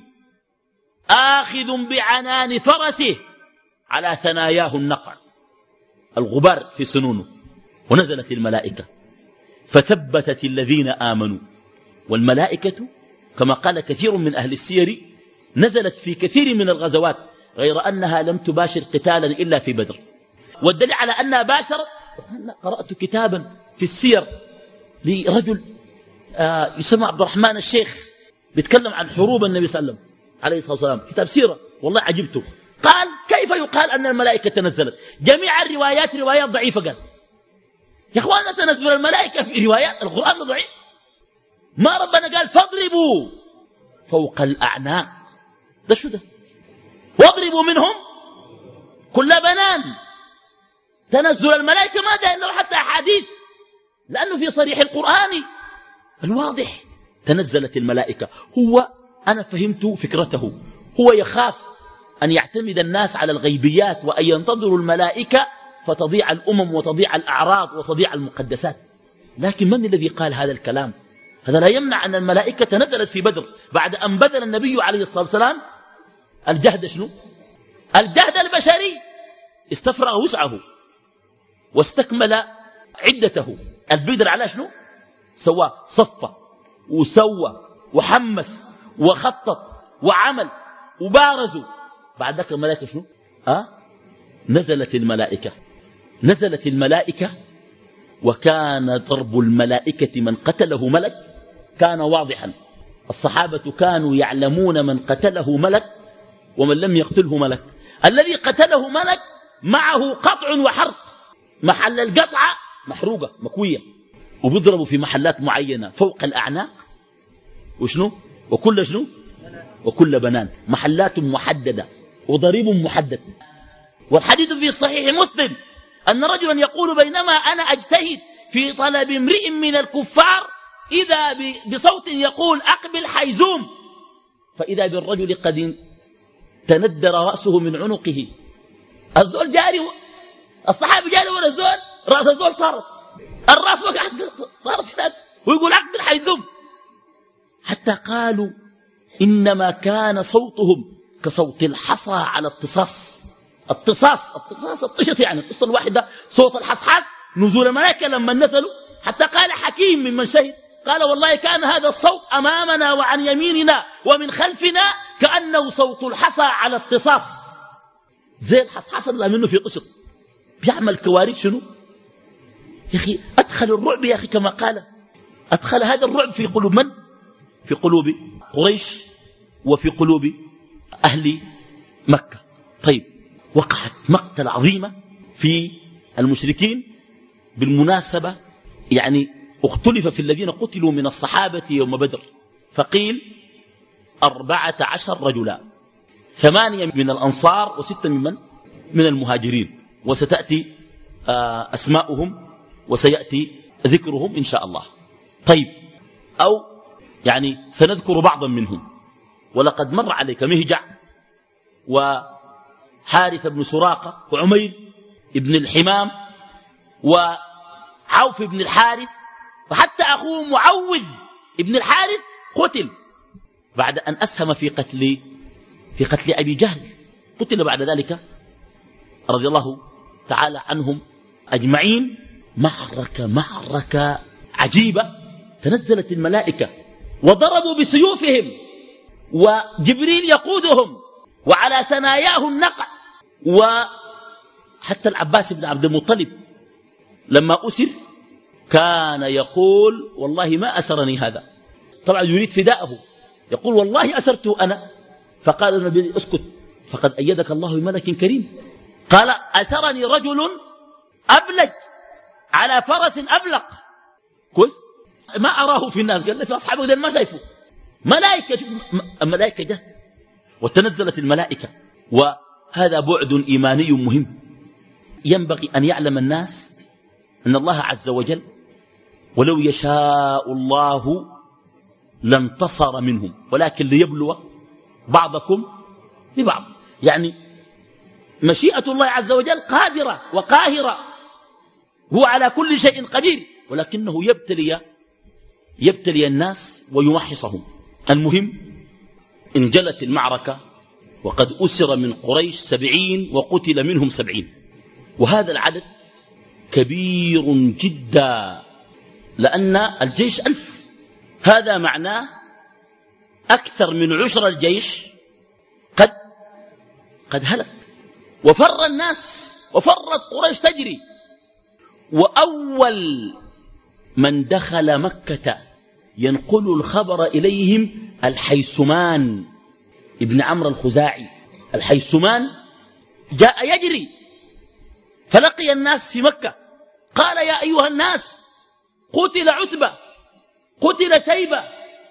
آخذ بعنان فرسه على ثناياه النقع الغبار في سنونه. ونزلت الملائكة فثبتت الذين آمنوا. والملائكة كما قال كثير من أهل السير نزلت في كثير من الغزوات غير أنها لم تباشر قتالا إلا في بدر. والدليل على أنها باشرت قرأت كتابا في السير لرجل آه يسمى عبد الرحمن الشيخ بيتكلم عن حروب النبي صلى الله عليه وسلم عليه الصلاة والسلام كتاب سيرة والله عجبته. قال كيف يقال أن الملائكة تنزلت؟ جميع الروايات روايات ضعيفة. قال يا أخوانا تنزل الملائكة في روايات القرآن ضعيف. ما ربنا قال فاضربوا فوق الأعناق ده شو ده واضربوا منهم كل بنان. تنزل الملائكة ما ده إلا حتى أحاديث لأنه في صريح القرآن الواضح تنزلت الملائكة. هو أنا فهمت فكرته هو يخاف أن يعتمد الناس على الغيبيات وأن ينتظروا الملائكة فتضيع الأمم وتضيع الأعراض وتضيع المقدسات. لكن من الذي قال هذا الكلام؟ هذا لا يمنع أن الملائكة نزلت في بدر بعد أن بذل النبي عليه الصلاة والسلام الجهد شنو؟ الجهد البشري استفرغ وسعه واستكمل عدته. البدر على شنو؟ سوى صفى وسوى وحمس وخطط وعمل وبارزوا. بعد ذلك الملائكة شنو؟ أه؟ نزلت الملائكة نزلت الملائكة وكان ضرب الملائكة من قتله ملك كان واضحا. الصحابة كانوا يعلمون من قتله ملك ومن لم يقتله ملك. الذي قتله ملك معه قطع وحرق، محل القطعة محروقة مكوية، وبيضربوا في محلات معينة فوق الأعناق وشنو وكل شنو وكل بنان، محلات محددة وضريب محدد. والحديث في صحيح مسلم أن رجلا يقول بينما أنا أجتهد في طلب امرئ من الكفار إذا بصوت يقول أقبل حيزوم، فإذا بالرجل قد تندر رأسه من عنقه. الزول جاري، الصحابي جاري ولا الزول رأس الزول طارت، الرأس وقعت صارت هناك ويقول أقبل حيزوم، حتى قالوا إنما كان صوتهم كصوت الحصى على الطصاص. الطصاص الطصاص الطشت يعني الطشت الواحدة صوت الحصحاص. نزول الملائكة لما نزلوا حتى قال حكيم ممن شهد قال والله كان هذا الصوت أمامنا وعن يميننا ومن خلفنا كأنه صوت الحصى على الطصاص، زي الحصحاص اللي منه في قشط بيعمل كوارث. شنو يا أخي؟ أدخل الرعب يا أخي كما قال أدخل هذا الرعب في قلوب من؟ في قلوب قريش وفي قلوب أهل مكة. طيب، وقعت مقتل عظيمة في المشركين. بالمناسبة يعني اختلف في الذين قتلوا من الصحابة يوم بدر، فقيل أربعة عشر رجلا، ثمانية من الأنصار وستة من من المهاجرين، وستأتي أسماؤهم وسيأتي ذكرهم إن شاء الله. طيب، أو يعني سنذكر بعضا منهم. ولقد مر عليك مهجع وحارث بن سراقة وعمير بن الحمام وعوف بن الحارث، وحتى أخوه معوذ بن الحارث قتل بعد أن أسهم في قتل في قتل أبي جهل، قتل بعد ذلك رضي الله تعالى عنهم أجمعين. معركة معركة عجيبة. تنزلت الملائكة وضربوا بسيوفهم وجبريل يقودهم وعلى ثناياهم نقع. وحتى العباس بن عبد المطلب لما أسر كان يقول والله ما أسرني هذا، طبعا يريد فداءه، يقول والله أسرته أنا. فقال النبي اسكت فقد أيدك الله بملك كريم. قال أسرني رجل أبلج على فرس أبلق، كويس ما أراه في الناس، قال لي في أصحابه ده ما شايفه ملائكة. الملائكة جاء وتنزلت الملائكة. وهذا بعد إيماني مهم ينبغي أن يعلم الناس أن الله عز وجل ولو يشاء الله لانتصر منهم، ولكن ليبلو بعضكم ببعض. يعني مشيئة الله عز وجل قادرة وقاهرة، هو على كل شيء قدير، ولكنه يبتلي يبتلي الناس ويمحصهم. المهم انجلت المعركة وقد أسر من قريش سبعين وقتل منهم سبعين، وهذا العدد كبير جدا لأن الجيش ألف، هذا معناه أكثر من عشر الجيش قد قد هلك. وفر الناس وفرت قريش تجري. وأول من دخل مكة ينقل الخبر إليهم الحيثمان ابن عمرو الخزاعي. الحيثمان جاء يجري فلقي الناس في مكة، قال يا أيها الناس قتل عتبة، قتل شيبة،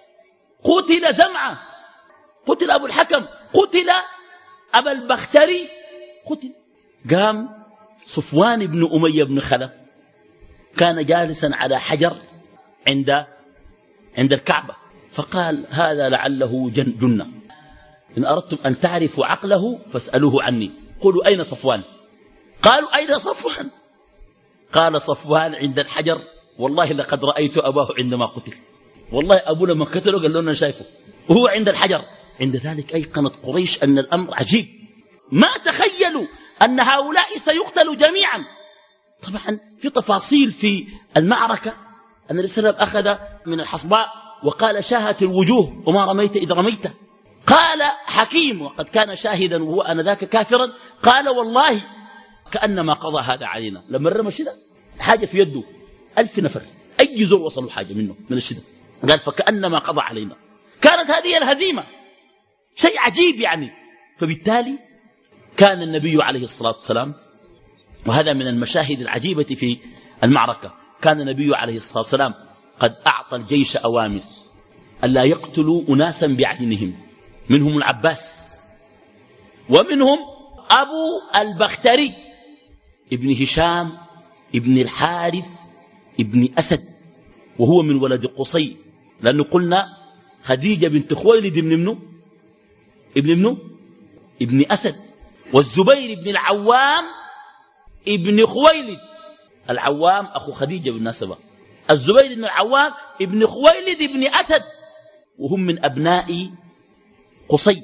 قتل زمعة، قتل أبو الحكم، قتل أبا البختري، قتل. قام صفوان بن أمية بن خلف كان جالسا على حجر عند عند الكعبة، فقال هذا لعله جن جنة، إن أردتم أن تعرفوا عقله فاسألوه عني. قولوا أين صفوان؟ قالوا أين صفوان؟ قال صفوان عند الحجر والله لقد رأيت أباه عندما قتل، والله أبوه لما قتله قال لنا شايفه وهو عند الحجر. عند ذلك أيقنت قريش أن الأمر عجيب، ما تخيلوا أن هؤلاء سيقتلوا جميعا. طبعا في تفاصيل في المعركة أن النبي صلى الله عليه وسلم أخذ من الحصباء وقال شاهت الوجوه وما رميت إذ رميت. قال حكيم وقد كان شاهدا وهو آنذاك كافرا، قال والله كأنما قضى هذا علينا. لما رمى الشدة حاجة في يده ألف نفر، أي زور وصلوا حاجة منه من الشدة، قال فكأنما قضى علينا. كانت هذه الهزيمة شيء عجيب يعني. فبالتالي كان النبي عليه الصلاة والسلام، وهذا من المشاهد العجيبة في المعركة، كان النبي عليه الصلاة والسلام قد أعطى الجيش أوامر ألا يقتلوا أناسا بعينهم، منهم العباس ومنهم أبو البختري ابن هشام ابن الحارث ابن أسد، وهو من ولد قصي، لأنه قلنا خديجة بنت خويلد ابن منه ابن منه ابن أسد، والزبير بن العوام ابن خويلد. العوام أخو خديجة بالنسبة، الزبير بن العوام ابن خويلد ابن أسد، وهم من أبناء قصي.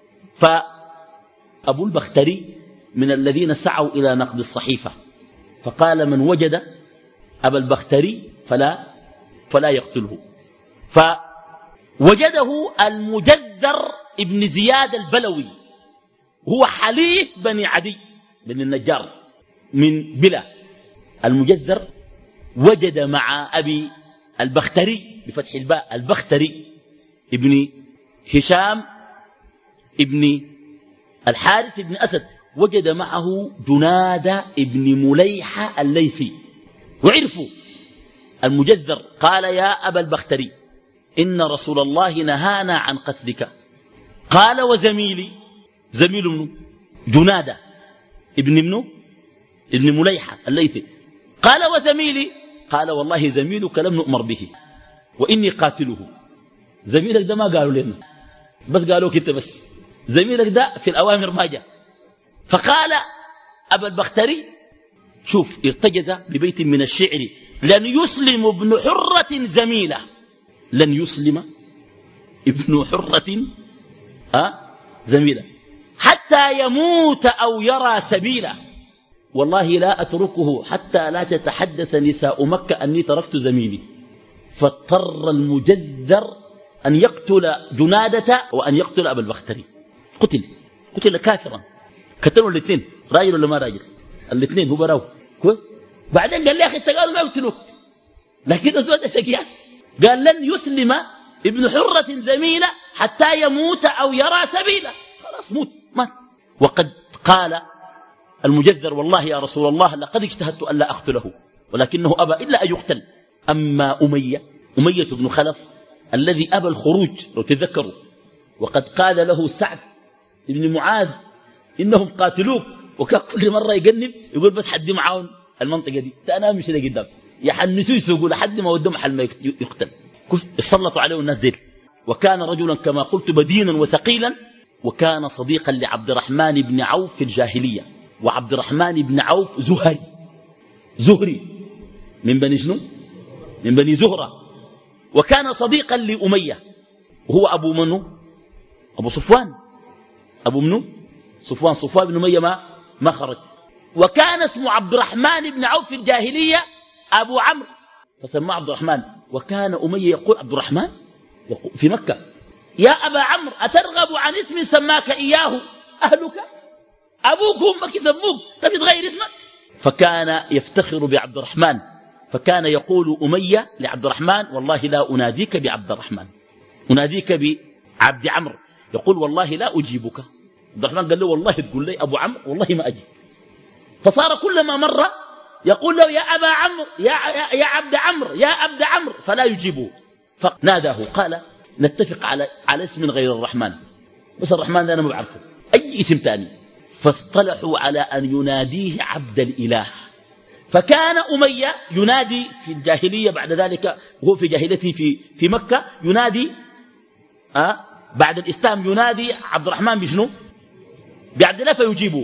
فأبو البختري من الذين سعوا إلى نقد الصحيفة، فقال من وجد أبا البختري فلا فلا يقتله. فوجده المجذر ابن زياد البلوي، هو حليف بني عدي بن النجار من بلا. المجذر وجد مع أبي البختري بفتح الباء البختري ابن هشام ابن الحارث ابن أسد وجد معه جنادة ابن مليحة الليثي وعرفوا. المجذر قال يا أبا البختري إن رسول الله نهانا عن قتلك. قال وزميلي زميل منه جنادة ابن منه ابن مليحة الليثي. قال وزميلي قال والله زميلك لم نؤمر به وإني قاتله. زميلك ده ما قالوا لنا بس قالوا كنت بس زميلك ده في الأوامر ما جاء. فقال أبا البختري شوف ارتجز ببيت من الشعر لن يسلم ابن حرة زميلة لن يسلم ابن حرة أه؟ زميلة حتى يموت أو يرى سبيلا. والله لا أتركه حتى لا تتحدث نساء مكة أني تركت زميلي. فاضطر المجذر أن يقتل جنادة وأن يقتل أبا البختري. قتل قتل كافرا. قتلوا الاثنين راجل ولا ما راجل الاثنين هو براو كويس. بعدين قال لي يا أخي قالوا ما يقتلوك لكن أزواج شقيان قال لن يسلم ابن حرة زميلة حتى يموت أو يرى سبيلا. خلاص موت مات. وقد قال المجذر والله يا رسول الله لقد اجتهدت أن لا أقتله ولكنه أبى إلا أن يقتل. أما أمية أمية بن خلف الذي أبى الخروج لو تذكروا وقد قال له سعد بن معاذ إنهم قاتلوك وكان كل مرة يقنب يقول بس حد معاون المنطقة دي أنا مش اللي قدام يحنسوا يسوقوا لحد ما ودوا محل ما يقتل. سلطوا عليه الناس ديل. وكان رجلا كما قلت بدينا وثقيلا وكان صديقا لعبد الرحمن بن عوف في الجاهلية. وعبد الرحمن بن عوف زهري زهري من بني شنو من بني زهرة. وكان صديقا لأمية وهو أبو منو أبو صفوان أبو منو صفوان صفوان بن أمية ما, ما خرج. وكان اسمه عبد الرحمن بن عوف في الجاهلية أبو عمرو فسماه عبد الرحمن. وكان أمية يقول عبد الرحمن يقول في مكة يا أبا عمرو أترغب عن اسم سماك إياه أهلك أبوك وأمك يسموك طب تغير اسمك. فكان يفتخر بعبد الرحمن. فكان يقول أمية لعبد الرحمن والله لا أناديك بعبد الرحمن أناديك بعبد عمرو. يقول والله لا أجيبك. عبد الرحمن قال له والله تقول لي أبو عمرو والله ما أجي. فصار كلما مر يقول له يا أبا عمرو يا, يا, يا عبد عمرو يا عبد عمرو فلا يجيبه. فناداه قال نتفق على, على اسم غير الرحمن بس الرحمن ده أنا ما بعرفه أي اسم تاني. فاصطلحوا على أن يناديه عبد الإله. فكان أمية ينادي في الجاهلية بعد ذلك وهو في جاهليته في, في مكة ينادي أه بعد الإسلام ينادي عبد الرحمن بشنو بعبد الله فيجيبه.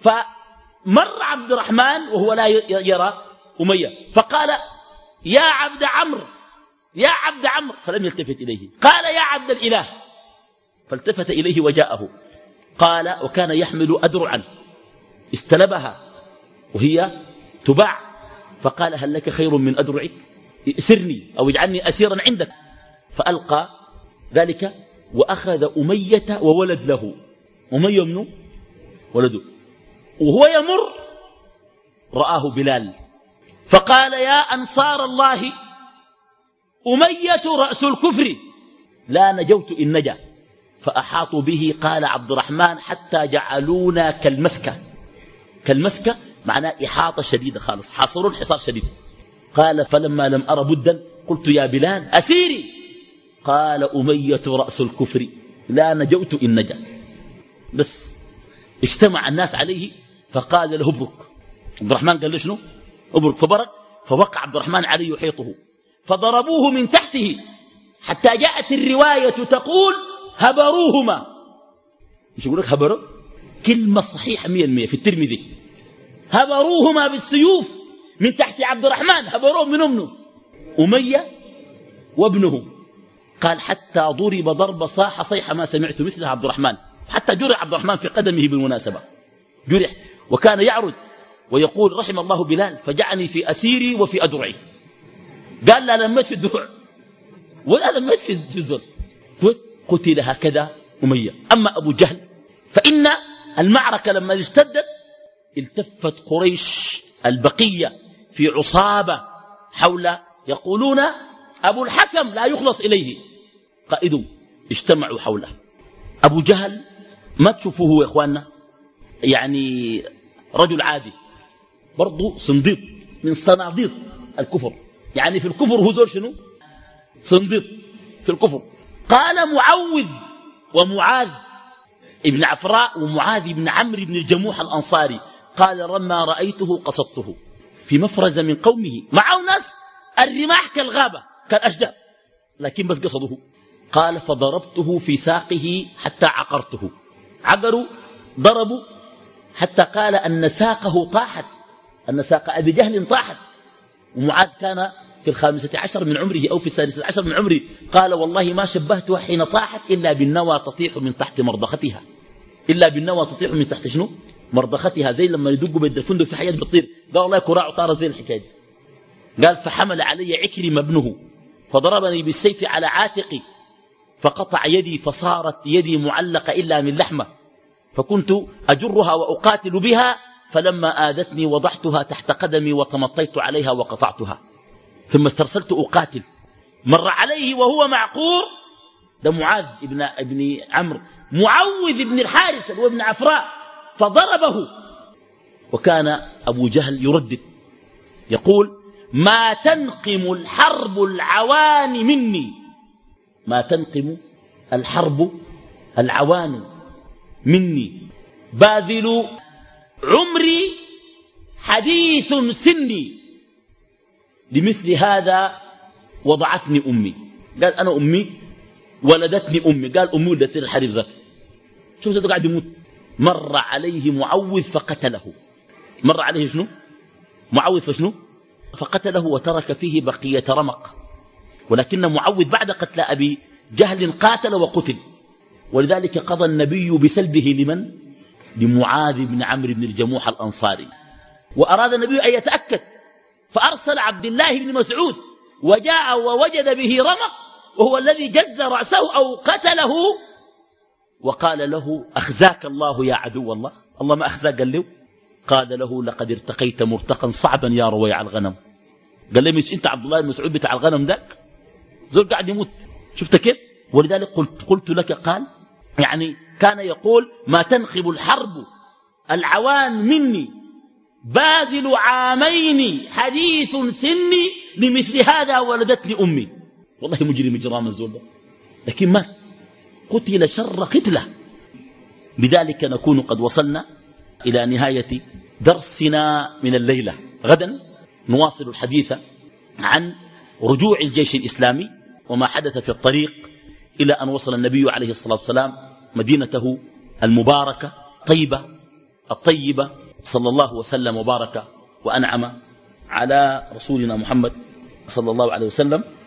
فمر عبد الرحمن وهو لا يرى أمية فقال يا عبد عمرو يا عبد عمرو فلم يلتفت إليه. قال يا عبد الإله فالتفت إليه وجاءه. قال وكان يحمل أدرعا استلبها وهي تباع. فقال هل لك خير من أدرعك اسرني أو اجعلني أسيرا عندك. فألقى ذلك وأخذ أمية وولد له أمية منه ولده. وهو يمر رآه بلال فقال يا أنصار الله أمية رأس الكفر لا نجوت إن نجا. فأحاطوا به قال عبد الرحمن حتى جعلونا كالمسكة. كالمسكة معناه إحاطة شديدة خالص حاصرون حصار شديد. قال فلما لم أر بدا قلت يا بلال أسيري. قال أمية رأس الكفر لا نجوت إن نجا. بس اجتمع الناس عليه فقال له ابرك. عبد الرحمن قال له شنو ابرك. فبرك فوقع عبد الرحمن عليه يحيطه فضربوه من تحته حتى جاءت الرواية تقول هبروهما. مش يقول لك هبروا كلمة صحيحة مية المية في الترمذي. هبروهما بالسيوف من تحت عبد الرحمن. هبروه من ابنه أمية وابنه. قال حتى ضرب ضرب صاح صيحة ما سمعت مثلها عبد الرحمن. حتى جرح عبد الرحمن في قدمه بالمناسبة جرح. وكان يعرج ويقول رحم الله بلال فجعني في أسيري وفي أدرعي. قال لا لم في الدروع ولا لم في الزر. قتل هكذا أمية. أما أبو جهل فإن المعركة لما اشتدت التفت قريش البقية في عصابة حول يقولون أبو الحكم لا يخلص إليه. قائدهم اجتمعوا حوله. أبو جهل ما تشوفوه يا إخواننا يعني رجل عادي، برضو صنديق من صناديق الكفر، يعني في الكفر هو زول شنو؟ صنديق في الكفر. قال معوذ ومعاذ ابن عفراء ومعاذ ابن عمرو بن الجموح الأنصاري، قال لما رأيته قصدته في مفرزة من قومه، معه ناس الرماح كالغابة كالأشجار، لكن بس قصده. قال فضربته في ساقه حتى عقرته، عقروا ضربوا حتى قال أن ساقه طاحت، أن ساق أبي جهل طاحت. ومعاذ كان في الخامسة عشر من عمره أو في السادسة عشر من عمره، قال والله ما شبهتها حين طاحت إلا بالنوى تطيح من تحت مرضختها، إلا بالنوى تطيح من تحت شنو؟ مرضختها، زي لما يدقوا بيد الفندق في حياة بتطير. قال والله كراع طار زي الحكاية. قال فحمل علي عكرم ابنه فضربني بالسيف على عاتقي فقطع يدي فصارت يدي معلقة إلا من لحمة، فكنت أجرها وأقاتل بها، فلما آذتني وضعتها تحت قدمي وتمطيت عليها وقطعتها، ثم استرسلت أقاتل. مر عليه وهو معقور، ده معاذ ابن, ابن عمرو، معوذ ابن الحارث وابن عفراء، فضربه. وكان أبو جهل يردد يقول ما تنقم الحرب العوان مني، ما تنقم الحرب العوان مني، باذل عمري حديث سني، لمثل هذا وضعتني أمي. قال أنا أمي ولدتني أمي، قال أمي ولدتني الحرب ذاته. شوف ذاته قاعد يموت. مر عليه معوذ فقتله. مر عليه شنو؟ معوذ فشنو؟ فقتله وترك فيه بقية رمق. ولكن معوذ بعد قتل أبي جهل قاتل وقتل، ولذلك قضى النبي بسلبه لمن؟ لمعاذ بن عمرو بن الجموح الأنصاري. وأراد النبي أن يتأكد فأرسل عبد الله بن مسعود، وجاء ووجد به رمق وهو الذي جز رأسه أو قتله، وقال له أخزاك الله يا عدو الله. الله ما أخزاك، قال له قال له لقد ارتقيت مرتقا صعبا يا رويع الغنم. قال له مش أنت عبد الله بن مسعود بتاع الغنم ذاك؟ زول قاعد يموت، شفت كيف؟ ولذلك قلت, قلت لك، قال يعني كان يقول ما تنخب الحرب العوان مني، باذل عامين حديث سني، لمثل هذا ولدتني أمي. والله مجرم إجرام الزول ده، لكن ما قتل شر قتله. بذلك نكون قد وصلنا إلى نهاية درسنا من الليلة. غدا نواصل الحديث عن رجوع الجيش الإسلامي وما حدث في الطريق إلى أن وصل النبي عليه الصلاة والسلام مدينته المباركة طيبة الطيبة، صلى الله وسلم وبارك وأنعم على رسولنا محمد صلى الله عليه وسلم.